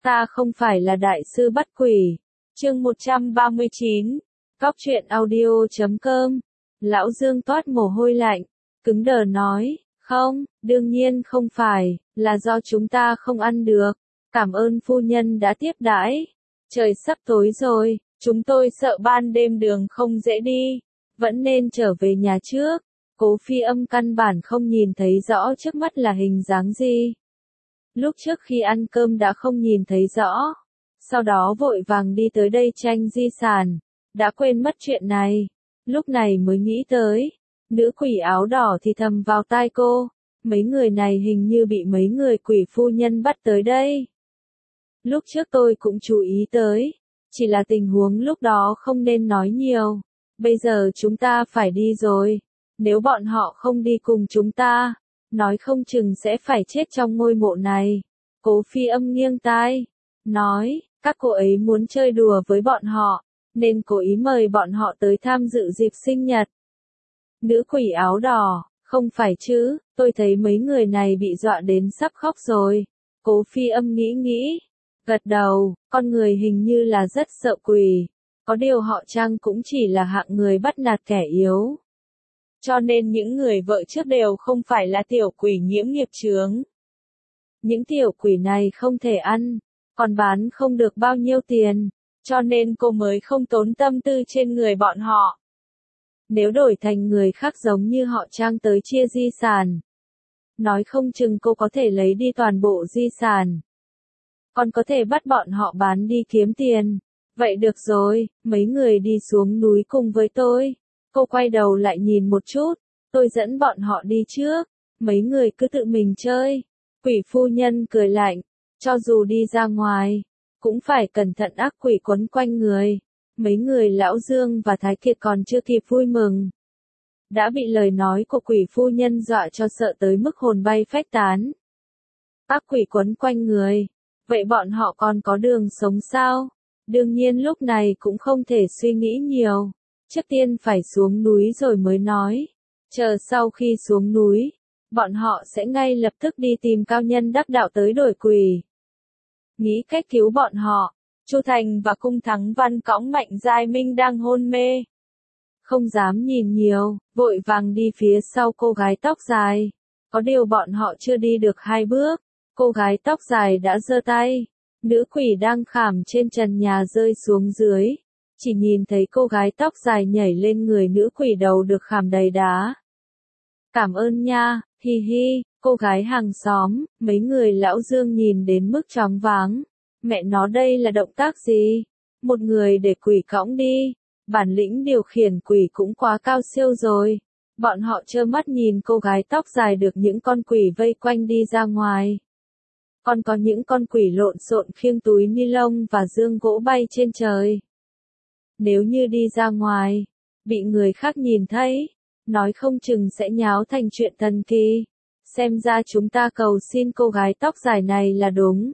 Ta không phải là đại sư bắt quỷ. Chương 139. Cóc truyện audio.com. Lão Dương toát mồ hôi lạnh, cứng đờ nói, không, đương nhiên không phải, là do chúng ta không ăn được. Cảm ơn phu nhân đã tiếp đãi. Trời sắp tối rồi, chúng tôi sợ ban đêm đường không dễ đi, vẫn nên trở về nhà trước. Cố Phi Âm căn bản không nhìn thấy rõ trước mắt là hình dáng gì. Lúc trước khi ăn cơm đã không nhìn thấy rõ, sau đó vội vàng đi tới đây tranh di sản, đã quên mất chuyện này, lúc này mới nghĩ tới. Nữ quỷ áo đỏ thì thầm vào tai cô, mấy người này hình như bị mấy người quỷ phu nhân bắt tới đây. Lúc trước tôi cũng chú ý tới, chỉ là tình huống lúc đó không nên nói nhiều, bây giờ chúng ta phải đi rồi, nếu bọn họ không đi cùng chúng ta, nói không chừng sẽ phải chết trong ngôi mộ này. Cố Phi Âm nghiêng tai, nói, các cô ấy muốn chơi đùa với bọn họ, nên cố ý mời bọn họ tới tham dự dịp sinh nhật. Nữ quỷ áo đỏ, không phải chứ, tôi thấy mấy người này bị dọa đến sắp khóc rồi. Cố Phi Âm nghĩ, gật đầu, con người hình như là rất sợ quỷ, có điều họ Trang cũng chỉ là hạng người bắt nạt kẻ yếu. Cho nên những người vợ trước đều không phải là tiểu quỷ nhiễm nghiệp chướng. Những tiểu quỷ này không thể ăn, còn bán không được bao nhiêu tiền, cho nên cô mới không tốn tâm tư trên người bọn họ. Nếu đổi thành người khác giống như họ Trang tới chia di sản, nói không chừng cô có thể lấy đi toàn bộ di sản, còn có thể bắt bọn họ bán đi kiếm tiền. Vậy được rồi, mấy người đi xuống núi cùng với tôi. Cô quay đầu lại nhìn một chút, tôi dẫn bọn họ đi trước, mấy người cứ tự mình chơi. Quỷ phu nhân cười lạnh, cho dù đi ra ngoài, cũng phải cẩn thận ác quỷ quấn quanh người. Mấy người Lão Dương và Thái Kiệt còn chưa kịp vui mừng, đã bị lời nói của quỷ phu nhân dọa cho sợ tới mức hồn bay phách tán. Ác quỷ quấn quanh người, vậy bọn họ còn có đường sống sao? Đương nhiên lúc này cũng không thể suy nghĩ nhiều. Trước tiên phải xuống núi rồi mới nói. Chờ sau khi xuống núi, bọn họ sẽ ngay lập tức đi tìm cao nhân đắc đạo tới đổi quỷ. Nghĩ cách cứu bọn họ, Chu Thành và Cung Thắng Văn cõng Mạnh Giai Minh đang hôn mê. Không dám nhìn nhiều, vội vàng đi phía sau cô gái tóc dài. Có điều bọn họ chưa đi được 2 bước, cô gái tóc dài đã giơ tay. Nữ quỷ đang khảm trên trần nhà rơi xuống dưới. Chỉ nhìn thấy cô gái tóc dài nhảy lên người nữ quỷ đầu được khảm đầy đá. Cảm ơn nha, hi hi, cô gái hàng xóm, mấy người Lão Dương nhìn đến mức choáng váng. Mẹ nó đây là động tác gì? Một người để quỷ cõng đi, bản lĩnh điều khiển quỷ cũng quá cao siêu rồi. Bọn họ trơ mắt nhìn cô gái tóc dài được những con quỷ vây quanh đi ra ngoài. Còn có những con quỷ lộn xộn khiêng túi ni lông và dương gỗ bay trên trời. Nếu như đi ra ngoài, bị người khác nhìn thấy, nói không chừng sẽ nháo thành chuyện thần kỳ. Xem ra chúng ta cầu xin cô gái tóc dài này là đúng.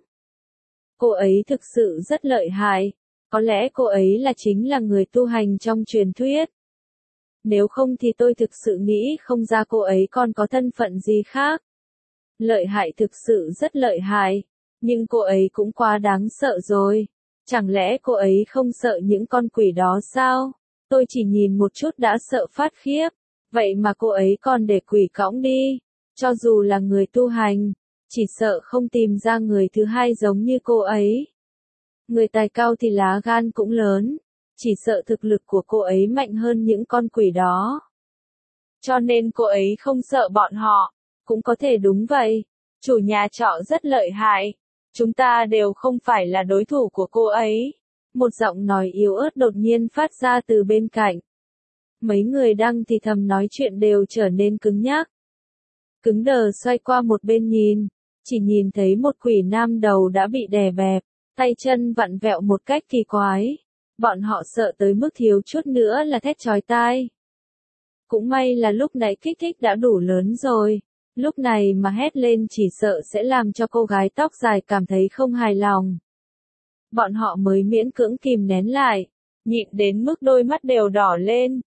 Cô ấy thực sự rất lợi hại, có lẽ cô ấy chính là người tu hành trong truyền thuyết. Nếu không thì tôi thực sự nghĩ không ra cô ấy còn có thân phận gì khác. Lợi hại thực sự rất lợi hại, nhưng cô ấy cũng quá đáng sợ rồi. Chẳng lẽ cô ấy không sợ những con quỷ đó sao? Tôi chỉ nhìn một chút đã sợ phát khiếp. Vậy mà cô ấy còn để quỷ cõng đi. Cho dù là người tu hành, chỉ sợ không tìm ra người thứ hai giống như cô ấy. Người tài cao thì lá gan cũng lớn, chỉ sợ thực lực của cô ấy mạnh hơn những con quỷ đó. Cho nên cô ấy không sợ bọn họ. Cũng có thể đúng vậy. Chủ nhà trọ rất lợi hại. Chúng ta đều không phải là đối thủ của cô ấy. Một giọng nói yếu ớt đột nhiên phát ra từ bên cạnh. Mấy người đang thì thầm nói chuyện đều trở nên cứng nhắc. Cứng đờ xoay qua một bên nhìn. Chỉ nhìn thấy một quỷ nam đầu đã bị đè bẹp, tay chân vặn vẹo một cách kỳ quái. Bọn họ sợ tới mức thiếu chút nữa là thét chói tai. Cũng may là lúc nãy kích thích đã đủ lớn rồi. Lúc này mà hét lên chỉ sợ sẽ làm cho cô gái tóc dài cảm thấy không hài lòng. Bọn họ mới miễn cưỡng kìm nén lại, nhịn đến mức đôi mắt đều đỏ lên.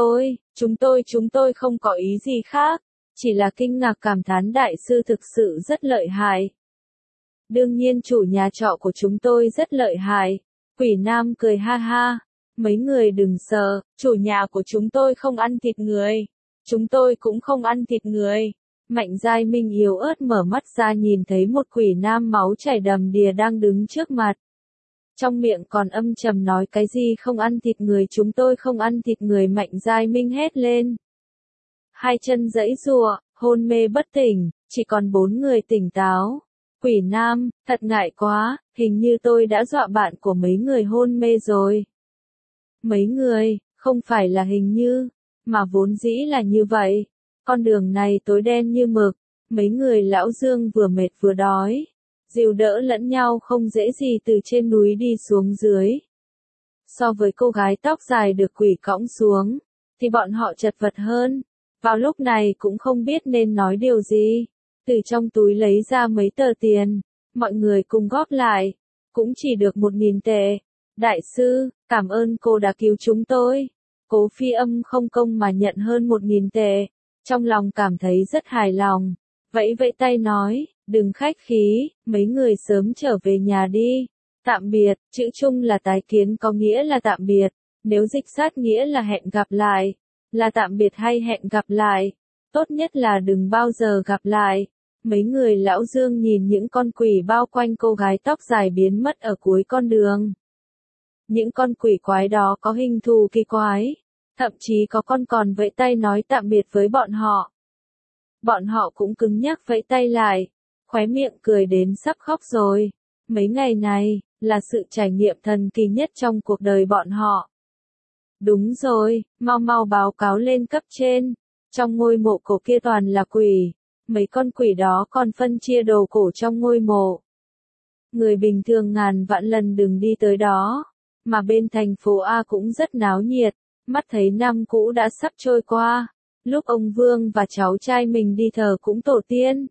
Chúng tôi không có ý gì khác, chỉ là kinh ngạc cảm thán đại sư thực sự rất lợi hại. Đương nhiên chủ nhà trọ của chúng tôi rất lợi hại. Quỷ nam cười ha ha. Mấy người đừng sợ, chủ nhà của chúng tôi không ăn thịt người. Chúng tôi cũng không ăn thịt người. Mạnh Giai Minh yếu ớt mở mắt ra nhìn thấy một quỷ nam máu chảy đầm đìa đang đứng trước mặt. Trong miệng còn âm trầm nói cái gì không ăn thịt người, chúng tôi không ăn thịt người. Mạnh Giai Minh hét lên. Hai chân giãy giụa, hôn mê bất tỉnh, chỉ còn 4 người tỉnh táo. Quỷ nam, thật ngại quá, hình như tôi đã dọa bạn của mấy người hôn mê rồi. Mấy người, không phải là hình như, mà vốn dĩ là như vậy. Con đường này tối đen như mực, mấy người lão Dương vừa mệt vừa đói. Dìu đỡ lẫn nhau không dễ gì từ trên núi đi xuống dưới. So với cô gái tóc dài được quỷ cõng xuống, thì bọn họ chật vật hơn. Vào lúc này cũng không biết nên nói điều gì. Từ trong túi lấy ra mấy tờ tiền, mọi người cùng góp lại, cũng chỉ được 1.000 tệ. Đại sư, cảm ơn cô đã cứu chúng tôi. Cố Phi Âm không công mà nhận hơn 1.000 tệ, trong lòng cảm thấy rất hài lòng. Vẫy vẫy tay nói, đừng khách khí, mấy người sớm trở về nhà đi. Tạm biệt, chữ chung là tái kiến có nghĩa là tạm biệt, nếu dịch sát nghĩa là hẹn gặp lại, là tạm biệt hay hẹn gặp lại. Tốt nhất là đừng bao giờ gặp lại. Mấy người lão Dương nhìn những con quỷ bao quanh cô gái tóc dài biến mất ở cuối con đường. Những con quỷ quái đó có hình thù kỳ quái, thậm chí có con còn vẫy tay nói tạm biệt với bọn họ. Bọn họ cũng cứng nhắc vẫy tay lại, khóe miệng cười đến sắp khóc rồi. Mấy ngày này, là sự trải nghiệm thần kỳ nhất trong cuộc đời bọn họ. Đúng rồi, mau mau báo cáo lên cấp trên. Trong ngôi mộ cổ kia toàn là quỷ. Mấy con quỷ đó còn phân chia đồ cổ trong ngôi mộ. Người bình thường ngàn vạn lần đừng đi tới đó. Mà bên thành phố A cũng rất náo nhiệt. Mắt thấy năm cũ đã sắp trôi qua. Lúc ông Vương và cháu trai mình đi thờ cũng tổ tiên.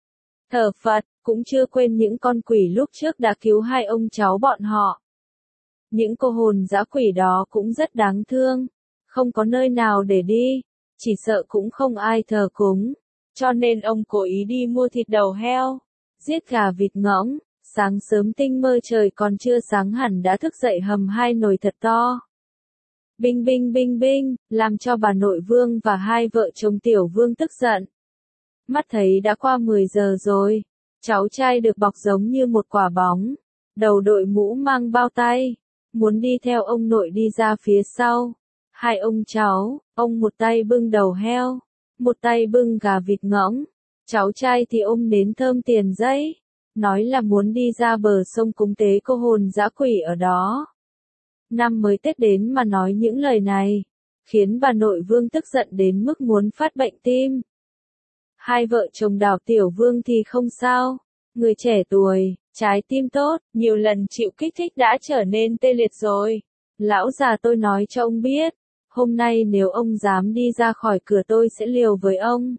Thờ Phật, cũng chưa quên những con quỷ lúc trước đã cứu hai ông cháu bọn họ. Những cô hồn dã quỷ đó cũng rất đáng thương. Không có nơi nào để đi. Chỉ sợ cũng không ai thờ cúng. Cho nên ông cố ý đi mua thịt đầu heo, giết gà vịt ngỗng, sáng sớm tinh mơ trời còn chưa sáng hẳn đã thức dậy hầm 2 nồi thật to. Binh binh binh binh, làm cho bà nội Vương và hai vợ chồng Tiểu Vương tức giận. Mắt thấy đã qua 10 giờ rồi, cháu trai được bọc giống như một quả bóng, đầu đội mũ mang bao tay, muốn đi theo ông nội đi ra phía sau. Hai ông cháu, ông một tay bưng đầu heo, một tay bưng gà vịt ngỗng, cháu trai thì ôm nến thơm tiền giấy, nói là muốn đi ra bờ sông cúng tế cô hồn dã quỷ ở đó. Năm mới Tết đến mà nói những lời này, khiến bà nội Vương tức giận đến mức muốn phát bệnh tim. Hai vợ chồng Đào Tiểu Vương thì không sao, người trẻ tuổi, trái tim tốt, nhiều lần chịu kích thích đã trở nên tê liệt rồi. Lão già tôi nói cho ông biết, hôm nay nếu ông dám đi ra khỏi cửa tôi sẽ liều với ông.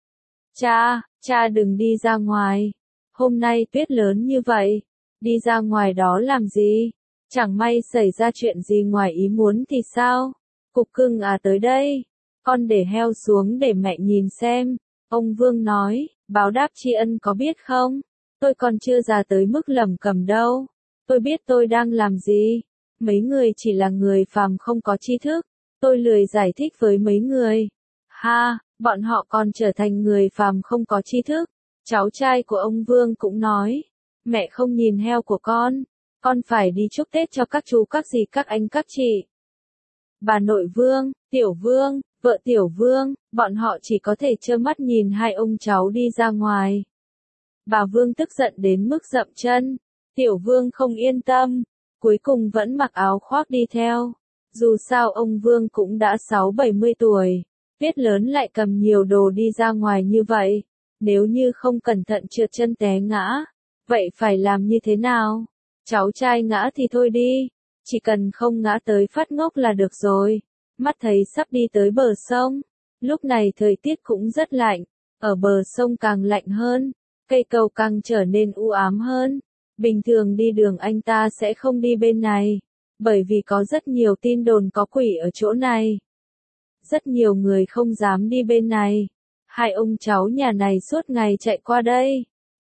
Cha đừng đi ra ngoài. Hôm nay tuyết lớn như vậy, đi ra ngoài đó làm gì? Chẳng may xảy ra chuyện gì ngoài ý muốn thì sao? Cục cưng à tới đây, con để heo xuống để mẹ nhìn xem. Ông Vương nói, báo đáp tri ân có biết không? Tôi còn chưa già tới mức lẩm cẩm đâu. Tôi biết tôi đang làm gì. Mấy người chỉ là người phàm không có tri thức. Tôi lười giải thích với mấy người. Ha, bọn họ còn trở thành người phàm không có tri thức. Cháu trai của ông Vương cũng nói, mẹ không nhìn heo của con phải đi chúc Tết cho các chú các dì các anh các chị. Bà nội Vương, Tiểu Vương, vợ Tiểu Vương, bọn họ chỉ có thể trơ mắt nhìn hai ông cháu đi ra ngoài. Bà Vương tức giận đến mức dậm chân. Tiểu Vương không yên tâm, cuối cùng vẫn mặc áo khoác đi theo. Dù sao ông Vương cũng đã 60-70 tuổi, tuyết lớn lại cầm nhiều đồ đi ra ngoài như vậy. Nếu như không cẩn thận trượt chân té ngã, vậy phải làm như thế nào? Cháu trai ngã thì thôi đi, chỉ cần không ngã tới phát ngốc là được rồi. Mắt thấy sắp đi tới bờ sông, lúc này thời tiết cũng rất lạnh, ở bờ sông càng lạnh hơn, cây cầu càng trở nên u ám hơn. Bình thường đi đường anh ta sẽ không đi bên này, bởi vì có rất nhiều tin đồn có quỷ ở chỗ này. Rất nhiều người không dám đi bên này. Hai ông cháu nhà này suốt ngày chạy qua đây.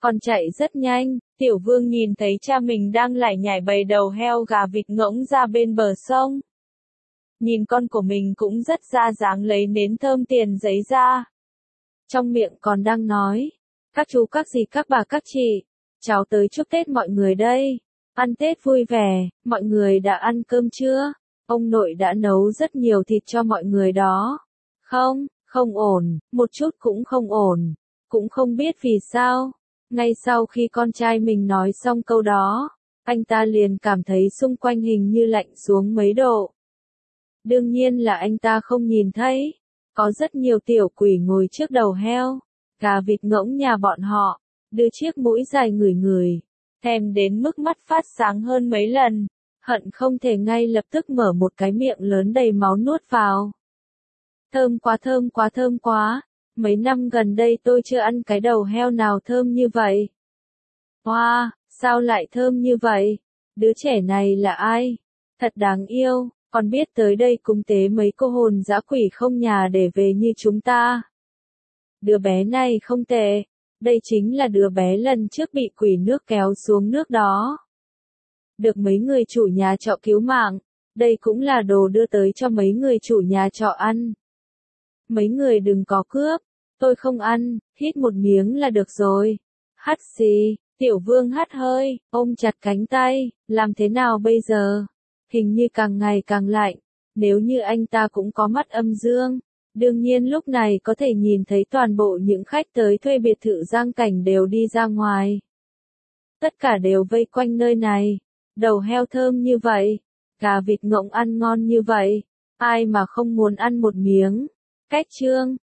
còn chạy rất nhanh. Tiểu Vương nhìn thấy cha mình đang lải nhải bày đầu heo gà vịt ngỗng ra bên bờ sông. Nhìn con của mình cũng rất ra dáng lấy nến thơm tiền giấy ra. Trong miệng còn đang nói, các chú các dì các bà các chị, cháu tới chúc Tết mọi người đây. Ăn Tết vui vẻ, mọi người đã ăn cơm chưa? Ông nội đã nấu rất nhiều thịt cho mọi người đó. Không, không ổn, một chút cũng không ổn. Cũng không biết vì sao. Ngay sau khi con trai mình nói xong câu đó, anh ta liền cảm thấy xung quanh hình như lạnh xuống mấy độ. Đương nhiên là anh ta không nhìn thấy. Có rất nhiều tiểu quỷ ngồi trước đầu heo, gà vịt ngỗng nhà bọn họ, đưa chiếc mũi dài ngửi ngửi, thèm đến mức mắt phát sáng hơn mấy lần, hận không thể ngay lập tức mở một cái miệng lớn đầy máu nuốt vào. Thơm quá thơm quá thơm quá, mấy năm gần đây tôi chưa ăn cái đầu heo nào thơm như vậy. Wow, sao lại thơm như vậy? Đứa trẻ này là ai? Thật đáng yêu. Còn biết tới đây cúng tế mấy cô hồn dã quỷ không nhà để về như chúng ta. Đứa bé này không tệ, đây chính là đứa bé lần trước bị quỷ nước kéo xuống nước đó. Được mấy người chủ nhà trọ cứu mạng, đây cũng là đồ đưa tới cho mấy người chủ nhà trọ ăn. Mấy người đừng có cướp, tôi không ăn, hít một miếng là được rồi. Hắt xì, Tiểu Vương hắt hơi, ôm chặt cánh tay, làm thế nào bây giờ? Hình như càng ngày càng lạnh, nếu như anh ta cũng có mắt âm dương, đương nhiên lúc này có thể nhìn thấy toàn bộ những khách tới thuê biệt thự Giang Cảnh đều đi ra ngoài. Tất cả đều vây quanh nơi này, đầu heo thơm như vậy, gà vịt ngỗng ăn ngon như vậy, ai mà không muốn ăn một miếng. Cách chương